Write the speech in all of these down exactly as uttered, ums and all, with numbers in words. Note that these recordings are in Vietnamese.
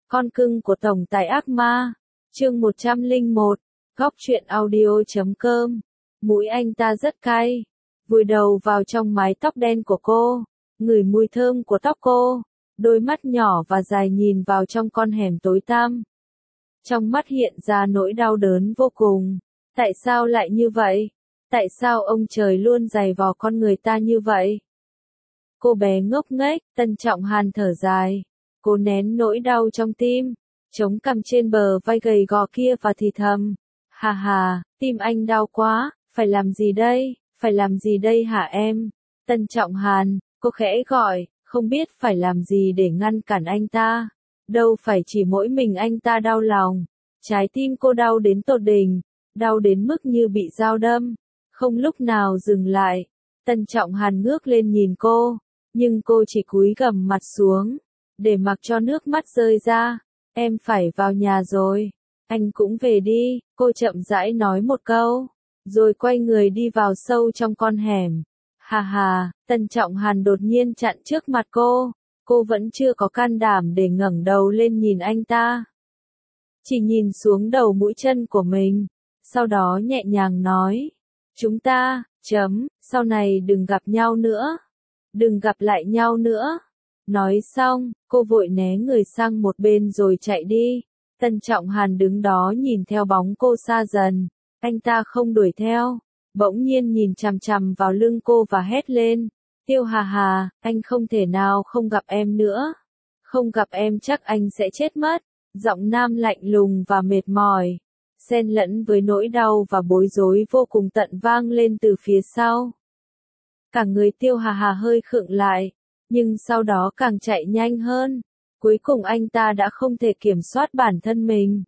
Con cưng của tổng tài ác ma. Chương một trăm lẻ một. Góc truyện audio chấm com. Mũi anh ta rất cay. Vùi đầu vào trong mái tóc đen của cô, ngửi mùi thơm của tóc cô, đôi mắt nhỏ và dài nhìn vào trong con hẻm tối tăm. Trong mắt hiện ra nỗi đau đớn vô cùng. Tại sao lại như vậy? Tại sao ông trời luôn giày vò con người ta như vậy? Cô bé ngốc nghếch, Tân Trọng Hàn thở dài. Cô nén nỗi đau trong tim, chống cằm trên bờ vai gầy gò kia và thì thầm. Hà hà, tim anh đau quá, phải làm gì đây, phải làm gì đây hả em? Tân Trọng Hàn, cô khẽ gọi, không biết phải làm gì để ngăn cản anh ta. Đâu phải chỉ mỗi mình anh ta đau lòng. Trái tim cô đau đến tột đỉnh, đau đến mức như bị dao đâm, không lúc nào dừng lại. Tân Trọng Hàn ngước lên nhìn cô, nhưng cô chỉ cúi gằm mặt xuống, để mặc cho nước mắt rơi ra. Em phải vào nhà rồi. Anh cũng về đi, cô chậm rãi nói một câu, rồi quay người đi vào sâu trong con hẻm. Hà hà, Tân Trọng Hàn đột nhiên chặn trước mặt cô, cô vẫn chưa có can đảm để ngẩng đầu lên nhìn anh ta. Chỉ nhìn xuống đầu mũi chân của mình, sau đó nhẹ nhàng nói, chúng ta, chấm, sau này đừng gặp nhau nữa, đừng gặp lại nhau nữa. Nói xong, cô vội né người sang một bên rồi chạy đi. Tân Trọng Hàn đứng đó nhìn theo bóng cô xa dần, anh ta không đuổi theo, bỗng nhiên nhìn chằm chằm vào lưng cô và hét lên, Tiêu Hà Hà, anh không thể nào không gặp em nữa, không gặp em chắc anh sẽ chết mất. Giọng nam lạnh lùng và mệt mỏi, xen lẫn với nỗi đau và bối rối vô cùng tận vang lên từ phía sau. Cả người Tiêu Hà Hà hơi khựng lại, nhưng sau đó càng chạy nhanh hơn. Cuối cùng anh ta đã không thể kiểm soát bản thân mình,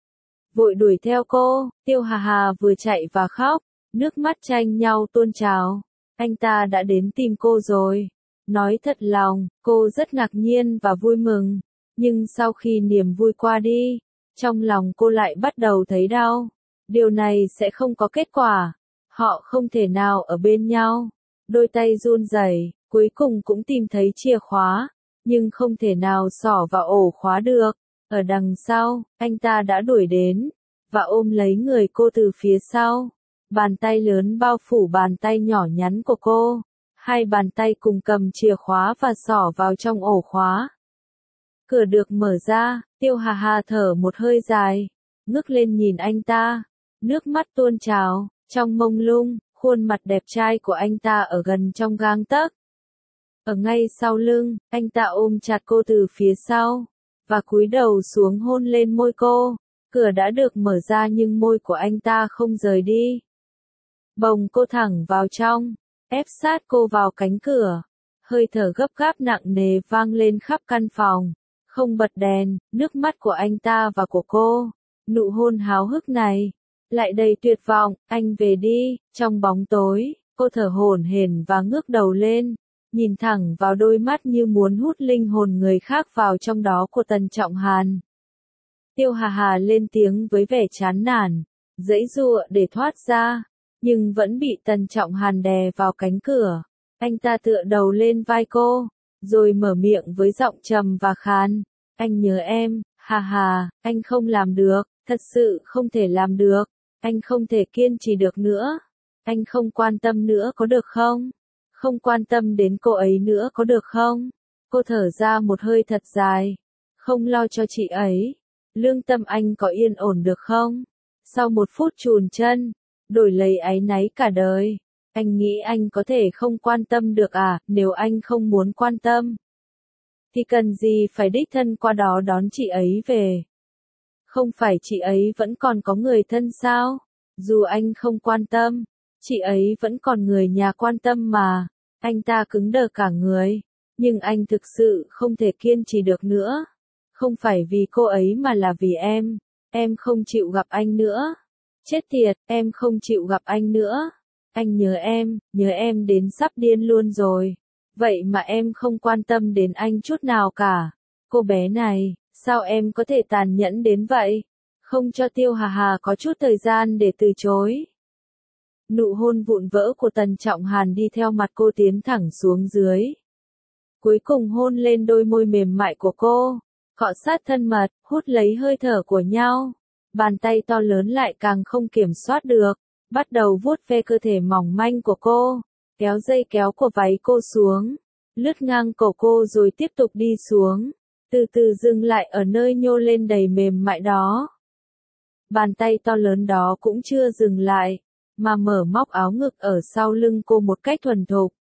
vội đuổi theo cô. Tiêu Hà Hà vừa chạy và khóc, nước mắt tranh nhau tuôn trào. Anh ta đã đến tìm cô rồi. Nói thật lòng, cô rất ngạc nhiên và vui mừng, nhưng sau khi niềm vui qua đi, trong lòng cô lại bắt đầu thấy đau. Điều này sẽ không có kết quả, họ không thể nào ở bên nhau. Đôi tay run rẩy, cuối cùng cũng tìm thấy chìa khóa, nhưng không thể nào xỏ vào ổ khóa được. Ở đằng sau, anh ta đã đuổi đến, và ôm lấy người cô từ phía sau. Bàn tay lớn bao phủ bàn tay nhỏ nhắn của cô. Hai bàn tay cùng cầm chìa khóa và xỏ vào trong ổ khóa. Cửa được mở ra, Tiêu Hà Hà thở một hơi dài, ngước lên nhìn anh ta. Nước mắt tuôn trào, trong mông lung, khuôn mặt đẹp trai của anh ta ở gần trong gang tấc. Ở ngay sau lưng, anh ta ôm chặt cô từ phía sau, và cúi đầu xuống hôn lên môi cô. Cửa đã được mở ra nhưng môi của anh ta không rời đi. Bồng cô thẳng vào trong, ép sát cô vào cánh cửa. Hơi thở gấp gáp nặng nề vang lên khắp căn phòng. Không bật đèn, nước mắt của anh ta và của cô, nụ hôn háo hức này, lại đầy tuyệt vọng. Anh về đi. Trong bóng tối, cô thở hổn hển và ngước đầu lên, nhìn thẳng vào đôi mắt như muốn hút linh hồn người khác vào trong đó của Tân Trọng Hàn. Tiêu Hà Hà lên tiếng với vẻ chán nản, giãy giụa để thoát ra, nhưng vẫn bị Tân Trọng Hàn đè vào cánh cửa. Anh ta tựa đầu lên vai cô, rồi mở miệng với giọng trầm và khàn, anh nhớ em. Hà hà, anh không làm được, thật sự không thể làm được, anh không thể kiên trì được nữa, anh không quan tâm nữa có được không? Không quan tâm đến cô ấy nữa có được không? Cô thở ra một hơi thật dài, không lo cho chị ấy. Lương tâm anh có yên ổn được không? Sau một phút chùn chân, đổi lấy áy náy cả đời, anh nghĩ anh có thể không quan tâm được à? Nếu anh không muốn quan tâm, thì cần gì phải đích thân qua đó đón chị ấy về? Không phải chị ấy vẫn còn có người thân sao? Dù anh không quan tâm, chị ấy vẫn còn người nhà quan tâm mà. Anh ta cứng đờ cả người, nhưng anh thực sự không thể kiên trì được nữa. Không phải vì cô ấy mà là vì em. Em không chịu gặp anh nữa. Chết tiệt, em không chịu gặp anh nữa. Anh nhớ em, nhớ em đến sắp điên luôn rồi. Vậy mà em không quan tâm đến anh chút nào cả. Cô bé này, sao em có thể tàn nhẫn đến vậy? Không cho Tiêu Hà Hà có chút thời gian để từ chối. Nụ hôn vụn vỡ của Tân Trọng Hàn đi theo mặt cô tiến thẳng xuống dưới. Cuối cùng hôn lên đôi môi mềm mại của cô. cọ sát thân mật, hút lấy hơi thở của nhau. Bàn tay to lớn lại càng không kiểm soát được, bắt đầu vuốt ve cơ thể mỏng manh của cô, kéo dây kéo của váy cô xuống, lướt ngang cổ cô rồi tiếp tục đi xuống, từ từ dừng lại ở nơi nhô lên đầy mềm mại đó. Bàn tay to lớn đó cũng chưa dừng lại, mà mở móc áo ngực ở sau lưng cô một cách thuần thục.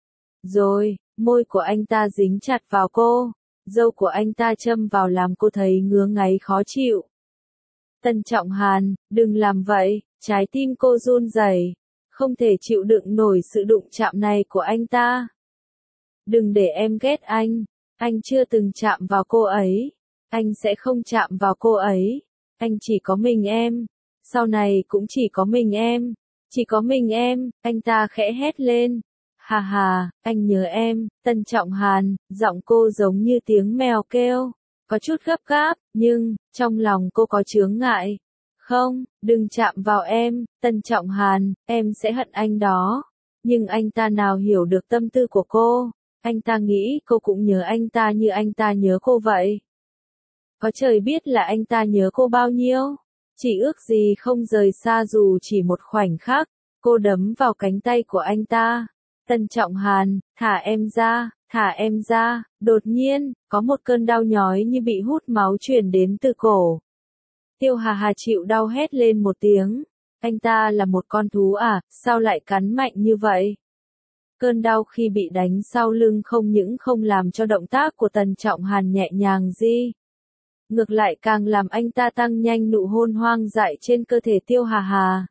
Rồi, môi của anh ta dính chặt vào cô, râu của anh ta châm vào làm cô thấy ngứa ngáy khó chịu. Tân Trọng Hàn, đừng làm vậy, trái tim cô run rẩy, không thể chịu đựng nổi sự đụng chạm này của anh ta. Đừng để em ghét anh, anh chưa từng chạm vào cô ấy, anh sẽ không chạm vào cô ấy, anh chỉ có mình em, sau này cũng chỉ có mình em, chỉ có mình em, anh ta khẽ hét lên. Hà hà, anh nhớ em, Tân Trọng Hàn, giọng cô giống như tiếng mèo kêu, có chút gấp gáp, nhưng, trong lòng cô có chướng ngại. Không, đừng chạm vào em, Tân Trọng Hàn, em sẽ hận anh đó. Nhưng anh ta nào hiểu được tâm tư của cô, anh ta nghĩ cô cũng nhớ anh ta như anh ta nhớ cô vậy. Có trời biết là anh ta nhớ cô bao nhiêu, chỉ ước gì không rời xa dù chỉ một khoảnh khắc. Cô đấm vào cánh tay của anh ta. Tân Trọng Hàn, thả em ra, thả em ra. Đột nhiên, có một cơn đau nhói như bị hút máu truyền đến từ cổ. Tiêu Hà Hà chịu đau hét lên một tiếng. Anh ta là một con thú à, sao lại cắn mạnh như vậy? Cơn đau khi bị đánh sau lưng không những không làm cho động tác của Tân Trọng Hàn nhẹ nhàng gì. Ngược lại càng làm anh ta tăng nhanh nụ hôn hoang dại trên cơ thể Tiêu Hà Hà.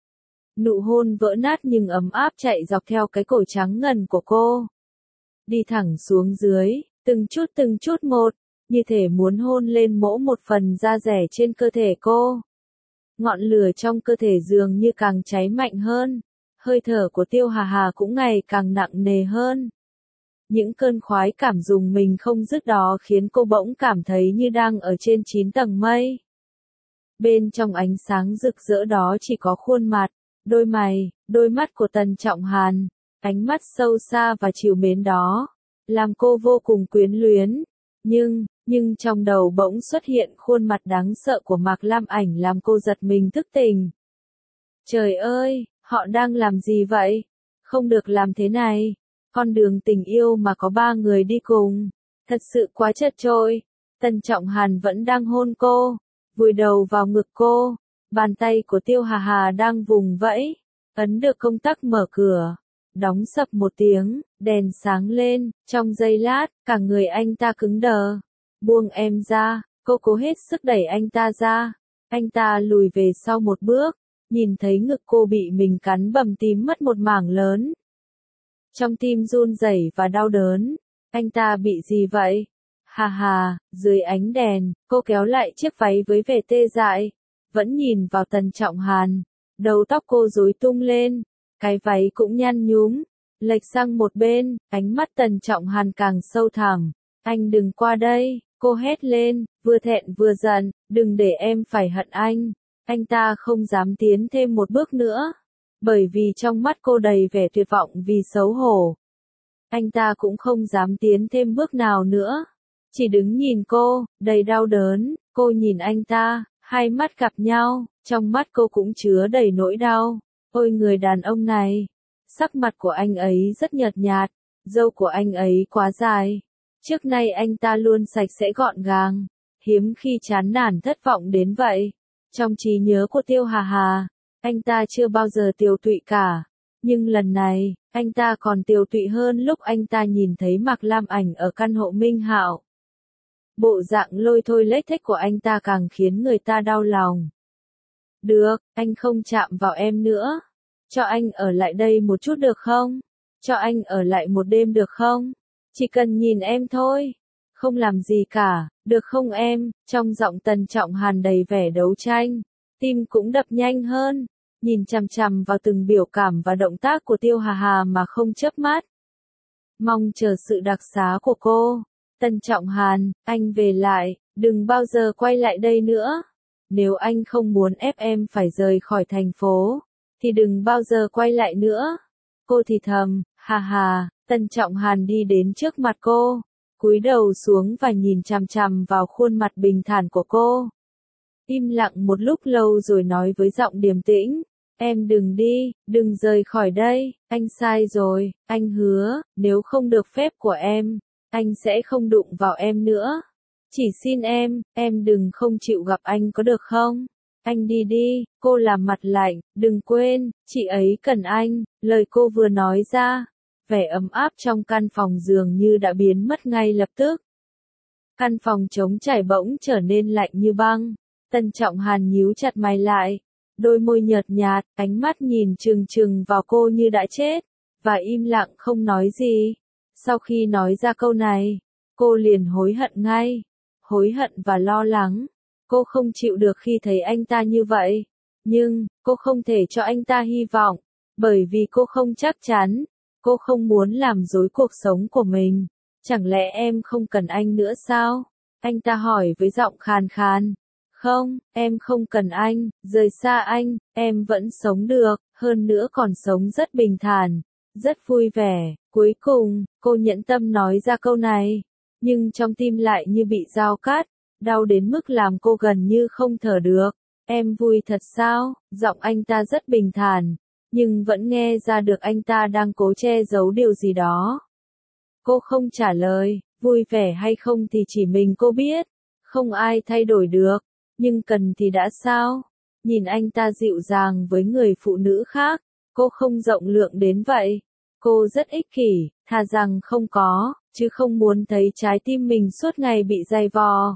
Nụ hôn vỡ nát nhưng ấm áp chạy dọc theo cái cổ trắng ngần của cô. Đi thẳng xuống dưới, từng chút từng chút một, như thể muốn hôn lên mỗi một phần da rẻ trên cơ thể cô. Ngọn lửa trong cơ thể dường như càng cháy mạnh hơn, hơi thở của Tiêu Hà Hà cũng ngày càng nặng nề hơn. Những cơn khoái cảm dùng mình không dứt đó khiến cô bỗng cảm thấy như đang ở trên chín tầng mây. Bên trong ánh sáng rực rỡ đó chỉ có khuôn mặt, đôi mày, đôi mắt của Tân Trọng Hàn, ánh mắt sâu xa và trìu mến đó, làm cô vô cùng quyến luyến. Nhưng, nhưng trong đầu bỗng xuất hiện khuôn mặt đáng sợ của Mạc Lam Ảnh làm cô giật mình thức tỉnh. Trời ơi, họ đang làm gì vậy? Không được làm thế này. Con đường tình yêu mà có ba người đi cùng, thật sự quá chật chội. Tân Trọng Hàn vẫn đang hôn cô, vùi đầu vào ngực cô, bàn tay của Tiêu Hà Hà đang vùng vẫy, ấn được công tắc mở cửa, đóng sập một tiếng, đèn sáng lên, trong giây lát, cả người anh ta cứng đờ. Buông em ra, cô cố hết sức đẩy anh ta ra, anh ta lùi về sau một bước, nhìn thấy ngực cô bị mình cắn bầm tím mất một mảng lớn. Trong tim run rẩy và đau đớn, anh ta bị gì vậy? Hà hà, dưới ánh đèn, cô kéo lại chiếc váy với vẻ tê dại, vẫn nhìn vào Tân Trọng Hàn, đầu tóc cô rối tung lên, cái váy cũng nhăn nhúm, lệch sang một bên, ánh mắt Tân Trọng Hàn càng sâu thẳm. Anh đừng qua đây, cô hét lên, vừa thẹn vừa giận, đừng để em phải hận anh. Anh ta không dám tiến thêm một bước nữa, bởi vì trong mắt cô đầy vẻ tuyệt vọng vì xấu hổ. Anh ta cũng không dám tiến thêm bước nào nữa, chỉ đứng nhìn cô, đầy đau đớn. Cô nhìn anh ta, hai mắt gặp nhau, trong mắt cô cũng chứa đầy nỗi đau. Ôi người đàn ông này, sắc mặt của anh ấy rất nhợt nhạt, râu của anh ấy quá dài. Trước nay anh ta luôn sạch sẽ gọn gàng, hiếm khi chán nản thất vọng đến vậy. Trong trí nhớ của Tiêu Hà Hà, anh ta chưa bao giờ tiều tụy cả, nhưng lần này, anh ta còn tiều tụy hơn lúc anh ta nhìn thấy Mạc Lam Ảnh ở căn hộ Minh Hạo. Bộ dạng lôi thôi lếch thếch của anh ta càng khiến người ta đau lòng. Được, anh không chạm vào em nữa. Cho anh ở lại đây một chút được không? Cho anh ở lại một đêm được không? Chỉ cần nhìn em thôi. Không làm gì cả, được không em? Trong giọng Tân Trọng Hàn đầy vẻ đấu tranh, tim cũng đập nhanh hơn, nhìn chằm chằm vào từng biểu cảm và động tác của Tiêu Hà Hà mà không chớp mắt. Mong chờ sự đặc xá của cô. Tân Trọng Hàn, anh về lại, đừng bao giờ quay lại đây nữa. Nếu anh không muốn ép em phải rời khỏi thành phố, thì đừng bao giờ quay lại nữa. Cô thì thầm, hà hà. Tân Trọng Hàn đi đến trước mặt cô, cúi đầu xuống và nhìn chằm chằm vào khuôn mặt bình thản của cô. Im lặng một lúc lâu rồi nói với giọng điềm tĩnh, em đừng đi, đừng rời khỏi đây, anh sai rồi, anh hứa, nếu không được phép của em, anh sẽ không đụng vào em nữa. Chỉ xin em, em đừng không chịu gặp anh có được không? Anh đi đi, cô làm mặt lạnh, đừng quên, chị ấy cần anh, lời cô vừa nói ra. Vẻ ấm áp trong căn phòng dường như đã biến mất ngay lập tức. Căn phòng trống trải bỗng trở nên lạnh như băng. Tân Trọng Hàn nhíu chặt mày lại, đôi môi nhợt nhạt, ánh mắt nhìn trừng trừng vào cô như đã chết, và im lặng không nói gì. Sau khi nói ra câu này, cô liền hối hận ngay, hối hận và lo lắng. Cô không chịu được khi thấy anh ta như vậy, nhưng cô không thể cho anh ta hy vọng, bởi vì cô không chắc chắn, cô không muốn làm rối cuộc sống của mình. Chẳng lẽ em không cần anh nữa sao? Anh ta hỏi với giọng khàn khàn. Không, em không cần anh, rời xa anh, em vẫn sống được, hơn nữa còn sống rất bình thản, rất vui vẻ. Cuối cùng, cô nhẫn tâm nói ra câu này, nhưng trong tim lại như bị dao cắt, đau đến mức làm cô gần như không thở được. Em vui thật sao? Giọng anh ta rất bình thản, nhưng vẫn nghe ra được anh ta đang cố che giấu điều gì đó. Cô không trả lời, vui vẻ hay không thì chỉ mình cô biết, không ai thay đổi được. Nhưng cần thì đã sao? Nhìn anh ta dịu dàng với người phụ nữ khác, cô không rộng lượng đến vậy. Cô rất ích kỷ, thà rằng không có, chứ không muốn thấy trái tim mình suốt ngày bị dày vò.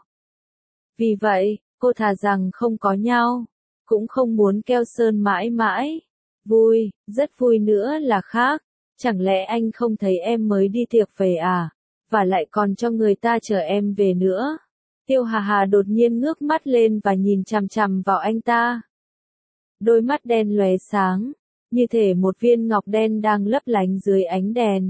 Vì vậy, cô thà rằng không có nhau, cũng không muốn keo sơn mãi mãi. Vui, rất vui nữa là khác. Chẳng lẽ anh không thấy em mới đi tiệc về à? Và lại còn cho người ta chờ em về nữa. Tiêu Hà Hà đột nhiên ngước mắt lên và nhìn chằm chằm vào anh ta. Đôi mắt đen lóe sáng, như thể một viên ngọc đen đang lấp lánh dưới ánh đèn.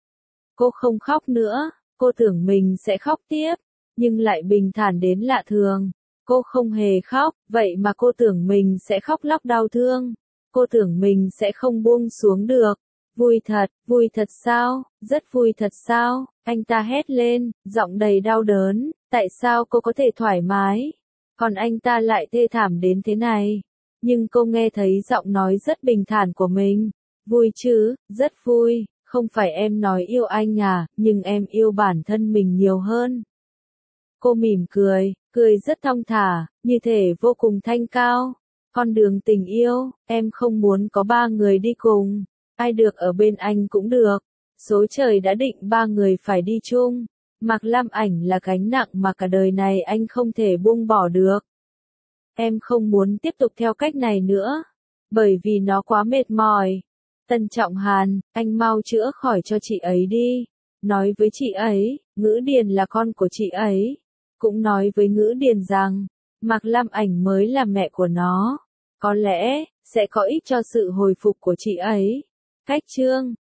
Cô không khóc nữa, cô tưởng mình sẽ khóc tiếp, nhưng lại bình thản đến lạ thường. Cô không hề khóc, vậy mà cô tưởng mình sẽ khóc lóc đau thương. Cô tưởng mình sẽ không buông xuống được. Vui thật, vui thật sao, rất vui thật sao, anh ta hét lên, giọng đầy đau đớn, tại sao cô có thể thoải mái, còn anh ta lại thê thảm đến thế này. Nhưng cô nghe thấy giọng nói rất bình thản của mình, vui chứ, rất vui, không phải em nói yêu anh à, nhưng em yêu bản thân mình nhiều hơn. Cô mỉm cười, cười rất thong thả, như thể vô cùng thanh cao. Con đường tình yêu, em không muốn có ba người đi cùng. Ai được ở bên anh cũng được. Số trời đã định ba người phải đi chung. Mạc Lam Ảnh là gánh nặng mà cả đời này anh không thể buông bỏ được. Em không muốn tiếp tục theo cách này nữa, bởi vì nó quá mệt mỏi. Tân Trọng Hàn, anh mau chữa khỏi cho chị ấy đi. Nói với chị ấy, Ngữ Điền là con của chị ấy. Cũng nói với Ngữ Điền rằng, Mạc Lam Ảnh mới là mẹ của nó. Có lẽ, sẽ có ích cho sự hồi phục của chị ấy. Cách chương